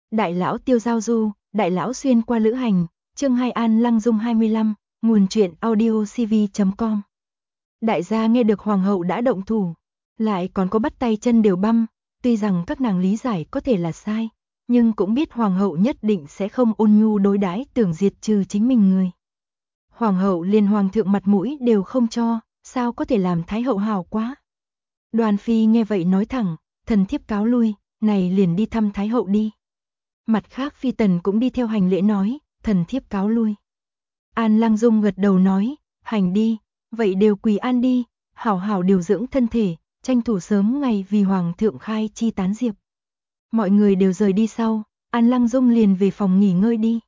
Đại lão Tiêu giao du, đại lão xuyên qua lữ hành, chương 2 An Lăng Dung 25, nguồn truyện audiocv.com. Đại gia nghe được hoàng hậu đã động thủ, lại còn có bắt tay chân đều băm, tuy rằng các nàng lý giải có thể là sai, nhưng cũng biết hoàng hậu nhất định sẽ không ôn nhu đối đãi tưởng diệt trừ chính mình người. Hoàng hậu liền hoàng thượng mặt mũi đều không cho, sao có thể làm thái hậu hào quá. Đoàn phi nghe vậy nói thẳng, thần thiếp cáo lui, này liền đi thăm thái hậu đi. Mặt khác phi tần cũng đi theo hành lễ nói, thần thiếp cáo lui. An Lăng Dung gật đầu nói, hành đi, vậy đều quỳ an đi, hảo hảo điều dưỡng thân thể, tranh thủ sớm ngày vì hoàng thượng khai chi tán diệp. Mọi người đều rời đi sau, An Lăng Dung liền về phòng nghỉ ngơi đi.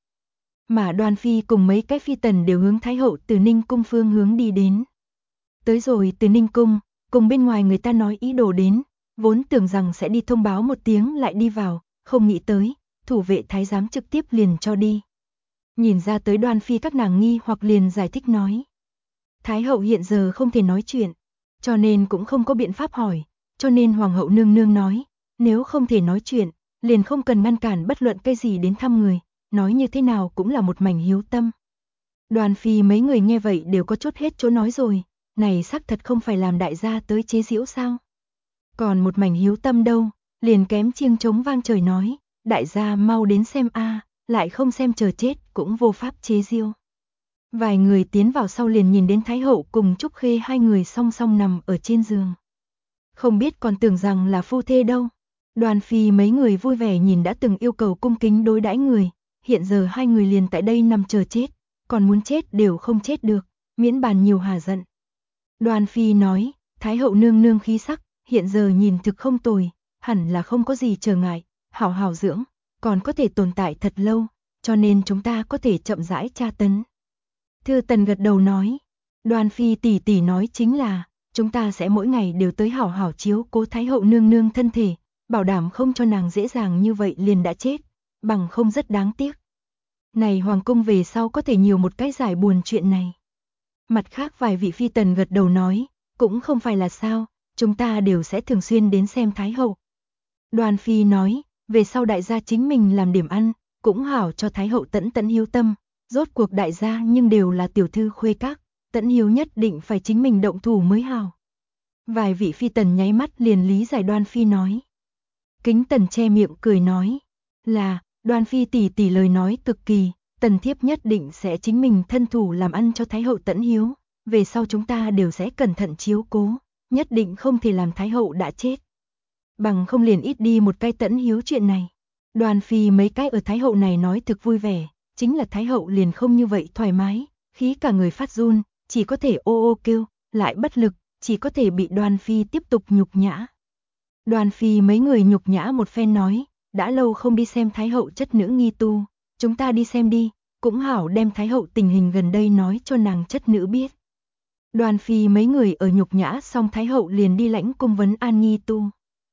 Mà Đoàn phi cùng mấy cái phi tần đều hướng thái hậu Từ Ninh cung phương hướng đi đến. Tới rồi Từ Ninh cung, cùng bên ngoài người ta nói ý đồ đến, vốn tưởng rằng sẽ đi thông báo một tiếng lại đi vào, không nghĩ tới, thủ vệ thái giám trực tiếp liền cho đi. Nhìn ra tới Đoàn phi các nàng nghi hoặc liền giải thích nói. Thái hậu hiện giờ không thể nói chuyện, cho nên cũng không có biện pháp hỏi, cho nên hoàng hậu nương nương nói, nếu không thể nói chuyện, liền không cần ngăn cản bất luận cái gì đến thăm người, nói như thế nào cũng là một mảnh hiếu tâm. Đoàn phi mấy người nghe vậy đều có chút hết chỗ nói rồi, này xác thật không phải làm đại gia tới chế giễu sao. Còn một mảnh hiếu tâm đâu, liền kém chiêng trống vang trời nói, đại gia mau đến xem a, lại không xem chờ chết cũng vô pháp chế giễu. Vài người tiến vào sau liền nhìn đến thái hậu cùng Trúc Khê hai người song song nằm ở trên giường. Không biết còn tưởng rằng là phu thê đâu. Đoàn phi mấy người vui vẻ nhìn đã từng yêu cầu cung kính đối đãi người, hiện giờ hai người liền tại đây nằm chờ chết, còn muốn chết đều không chết được, miễn bàn nhiều hà giận. Đoàn phi nói, thái hậu nương nương khí sắc, hiện giờ nhìn thực không tồi, hẳn là không có gì trở ngại, hảo hảo dưỡng, còn có thể tồn tại thật lâu, cho nên chúng ta có thể chậm rãi tra tấn. Thư Tần gật đầu nói, Đoàn phi tỷ tỷ nói chính là, chúng ta sẽ mỗi ngày đều tới hảo hảo chiếu cố thái hậu nương nương thân thể, bảo đảm không cho nàng dễ dàng như vậy liền đã chết, bằng không rất đáng tiếc. Này hoàng cung về sau có thể nhiều một cái giải buồn chuyện này. Mặt khác vài vị phi tần gật đầu nói, cũng không phải là sao, chúng ta đều sẽ thường xuyên đến xem thái hậu. Đoàn phi nói, về sau đại gia chính mình làm điểm ăn, cũng hảo cho thái hậu tẫn tẫn hiếu tâm, rốt cuộc đại gia nhưng đều là tiểu thư khuê các, tẫn hiếu nhất định phải chính mình động thủ mới hảo. Vài vị phi tần nháy mắt liền lý giải Đoàn phi nói. Kính Tần che miệng cười nói, là, Đoàn phi tỷ tỷ lời nói cực kỳ, tần thiếp nhất định sẽ chính mình thân thủ làm ăn cho thái hậu tẫn hiếu, về sau chúng ta đều sẽ cẩn thận chiếu cố, nhất định không thể làm thái hậu đã chết. Bằng không liền ít đi một cái tẫn hiếu chuyện này. Đoàn phi mấy cái ở thái hậu này nói thực vui vẻ, chính là thái hậu liền không như vậy thoải mái, khí cả người phát run, chỉ có thể ô ô kêu, lại bất lực, chỉ có thể bị Đoàn phi tiếp tục nhục nhã. Đoàn phi mấy người nhục nhã một phen nói, đã lâu không đi xem thái hậu chất nữ nghi tu, chúng ta đi xem đi, cũng hảo đem thái hậu tình hình gần đây nói cho nàng chất nữ biết. Đoàn phi mấy người ở nhục nhã xong thái hậu liền đi lãnh cung vấn an nghi tu.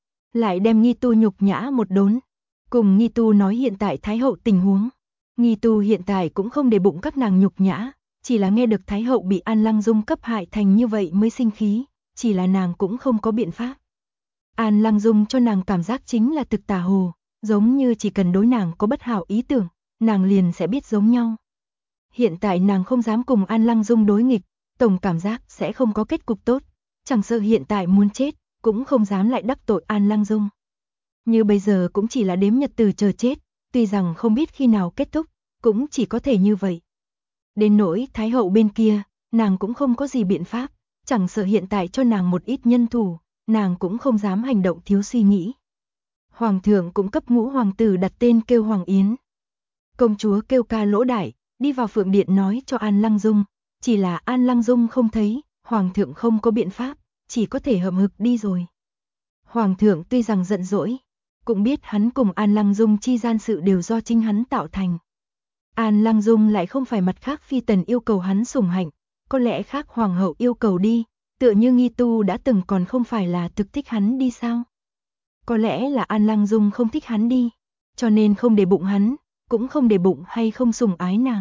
Lại đem nghi tu nhục nhã một đốn, cùng nghi tu nói hiện tại thái hậu tình huống. Nghi tu hiện tại cũng không để bụng các nàng nhục nhã, chỉ là nghe được thái hậu bị An Lăng Dung cấp hại thành như vậy mới sinh khí, chỉ là nàng cũng không có biện pháp. An Lăng Dung cho nàng cảm giác chính là thực tà hồ, giống như chỉ cần đối nàng có bất hảo ý tưởng, nàng liền sẽ biết giống nhau. Hiện tại nàng không dám cùng An Lăng Dung đối nghịch, tổng cảm giác sẽ không có kết cục tốt, chẳng sợ hiện tại muốn chết, cũng không dám lại đắc tội An Lăng Dung. Như bây giờ cũng chỉ là đếm nhật từ chờ chết, tuy rằng không biết khi nào kết thúc, cũng chỉ có thể như vậy. Đến nỗi thái hậu bên kia, nàng cũng không có gì biện pháp, chẳng sợ hiện tại cho nàng một ít nhân thủ, nàng cũng không dám hành động thiếu suy nghĩ. Hoàng thượng cũng cấp ngũ hoàng tử đặt tên kêu Hoàng Yến. Công chúa kêu ca lỗ đại, đi vào phượng điện nói cho An Lăng Dung, chỉ là An Lăng Dung không thấy, hoàng thượng không có biện pháp, chỉ có thể hậm hực đi rồi. Hoàng thượng tuy rằng giận dỗi, cũng biết hắn cùng An Lăng Dung chi gian sự đều do chính hắn tạo thành. An Lăng Dung lại không phải mặt khác phi tần yêu cầu hắn sủng hạnh, có lẽ khác hoàng hậu yêu cầu đi, tựa như nghi tu đã từng còn không phải là thực thích hắn đi sao? Có lẽ là An Lăng Dung không thích hắn đi, cho nên không để bụng hắn, cũng không để bụng hay không sủng ái nàng.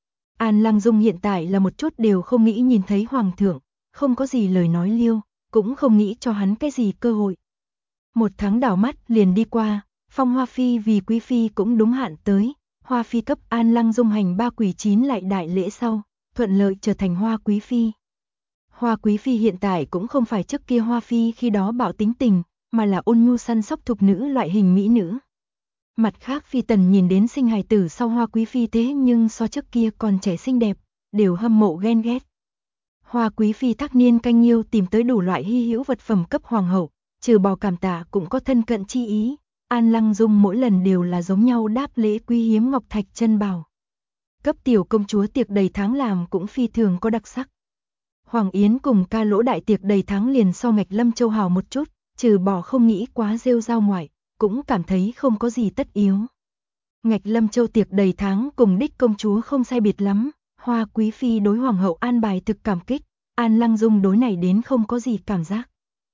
An Lăng Dung hiện tại là một chút đều không nghĩ nhìn thấy hoàng thượng, không có gì lời nói liêu, cũng không nghĩ cho hắn cái gì cơ hội. Một tháng đảo mắt liền đi qua, phong Hoa Phi vì Quý Phi cũng đúng hạn tới, Hoa Phi cấp An Lăng Dung hành 3 quỷ 9 lại đại lễ sau, thuận lợi trở thành Hoa Quý Phi. Hoa Quý Phi hiện tại cũng không phải trước kia Hoa Phi khi đó bạo tính tình, mà là ôn nhu săn sóc thục nữ loại hình mỹ nữ. Mặt khác Phi Tần nhìn đến sinh hài tử sau Hoa Quý Phi thế nhưng so trước kia còn trẻ xinh đẹp, đều hâm mộ ghen ghét. Hoa Quý Phi thác niên canh nhiêu tìm tới đủ loại hy hữu vật phẩm cấp hoàng hậu, trừ bỏ cảm tạ cũng có thân cận chi ý. An Lăng Dung mỗi lần đều là giống nhau đáp lễ quý hiếm ngọc thạch chân bảo. Cấp tiểu công chúa tiệc đầy tháng làm cũng phi thường có đặc sắc. Hoàng Yến cùng ca lỗ đại tiệc đầy tháng liền so Ngạch Lâm Châu hào một chút, trừ bỏ không nghĩ quá rêu rao ngoại, cũng cảm thấy không có gì tất yếu. Ngạch Lâm Châu tiệc đầy tháng cùng đích công chúa không sai biệt lắm, Hoa Quý Phi đối hoàng hậu an bài thực cảm kích, An Lăng Dung đối này đến không có gì cảm giác.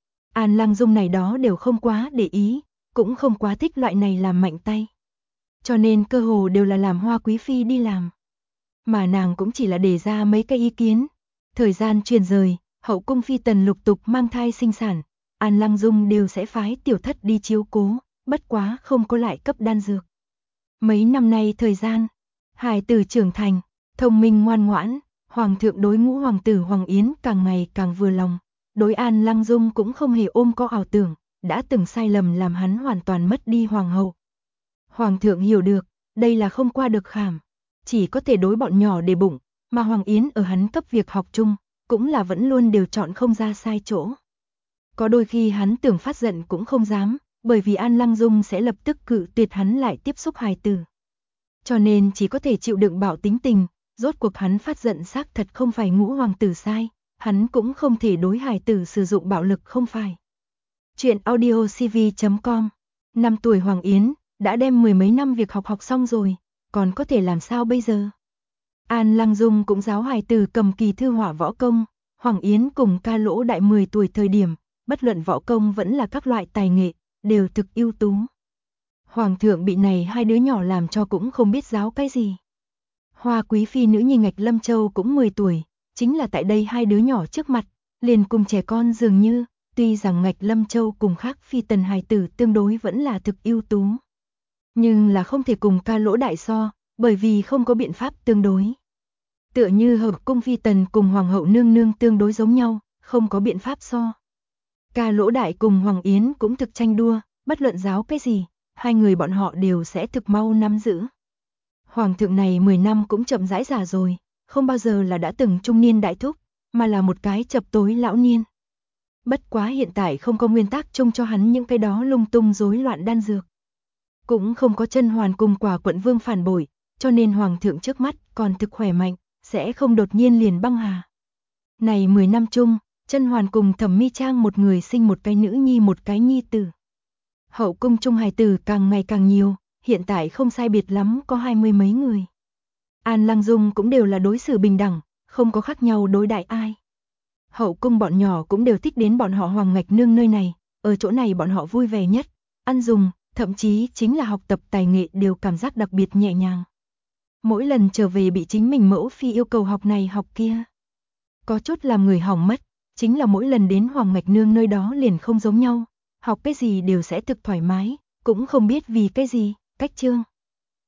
An Lăng Dung này đó đều không quá để ý, cũng không quá thích loại này làm mạnh tay. Cho nên cơ hồ đều là làm Hoa Quý Phi đi làm. Mà nàng cũng chỉ là đề ra mấy cái ý kiến. Thời gian truyền rời, hậu cung phi tần lục tục mang thai sinh sản, An Lăng Dung đều sẽ phái tiểu thất đi chiếu cố, bất quá không có lại cấp đan dược. Mấy năm nay thời gian, hài tử trưởng thành, thông minh ngoan ngoãn, hoàng thượng đối ngũ hoàng tử Hoàng Yến càng ngày càng vừa lòng, đối An Lăng Dung cũng không hề ôm có ảo tưởng, đã từng sai lầm làm hắn hoàn toàn mất đi hoàng hậu. Hoàng thượng hiểu được, đây là không qua được khảm, chỉ có thể đối bọn nhỏ để bụng, mà Hoàng Yến ở hắn cấp việc học chung, cũng là vẫn luôn đều chọn không ra sai chỗ. Có đôi khi hắn tưởng phát giận cũng không dám, bởi vì An Lăng Dung sẽ lập tức cự tuyệt hắn lại tiếp xúc hài tử. Cho nên chỉ có thể chịu đựng bạo tính tình, rốt cuộc hắn phát giận xác thật không phải ngũ hoàng tử sai, hắn cũng không thể đối hài tử sử dụng bạo lực không phải. Chuyện audiocv.com 5 tuổi Hoàng Yến, đã đem mười mấy năm việc học xong rồi, còn có thể làm sao bây giờ? An Lăng Dung cũng giáo hài tử cầm kỳ thư họa võ công, Hoàng Yến cùng ca lỗ đại 10 tuổi thời điểm, bất luận võ công vẫn là các loại tài nghệ, đều thực ưu tú. Hoàng thượng bị này hai đứa nhỏ làm cho cũng không biết giáo cái gì. Hoa Quý Phi nữ nhi Ngạch Lâm Châu cũng 10 tuổi, chính là tại đây hai đứa nhỏ trước mặt, liền cùng trẻ con dường như, tuy rằng Ngạch Lâm Châu cùng khác phi tần hài tử tương đối vẫn là thực ưu tú. Nhưng là không thể cùng ca lỗ đại so, bởi vì không có biện pháp tương đối. Tựa như hợp cung phi tần cùng hoàng hậu nương nương tương đối giống nhau, không có biện pháp so. Ca lỗ đại cùng Hoàng Yến cũng thực tranh đua, bất luận giáo cái gì, hai người bọn họ đều sẽ thực mau nắm giữ. Hoàng thượng này 10 năm cũng chậm rãi già rồi, không bao giờ là đã từng trung niên đại thúc, mà là một cái chập tối lão niên. Bất quá hiện tại không có nguyên tắc chung cho hắn những cái đó lung tung rối loạn đan dược. Cũng không có Chân Hoàn cùng Quả Quận Vương phản bội, cho nên hoàng thượng trước mắt còn thực khỏe mạnh, sẽ không đột nhiên liền băng hà. Này 10 năm chung, Chân Hoàn cùng Thẩm Mi Trang một người sinh một cái nữ nhi một cái nhi tử. Hậu cung trung hài tử càng ngày càng nhiều, hiện tại không sai biệt lắm có 20 mấy người. An Lăng Dung cũng đều là đối xử bình đẳng, không có khác nhau đối đại ai. Hậu cung bọn nhỏ cũng đều thích đến bọn họ Hoàng Ngạch Nương nơi này, ở chỗ này bọn họ vui vẻ nhất, ăn dùng, thậm chí chính là học tập tài nghệ đều cảm giác đặc biệt nhẹ nhàng. Mỗi lần trở về bị chính mình mẫu phi yêu cầu học này học kia. Có chút làm người hỏng mất, chính là mỗi lần đến Hoàng Ngạch Nương nơi đó liền không giống nhau, học cái gì đều sẽ thực thoải mái, cũng không biết vì cái gì, cách chương.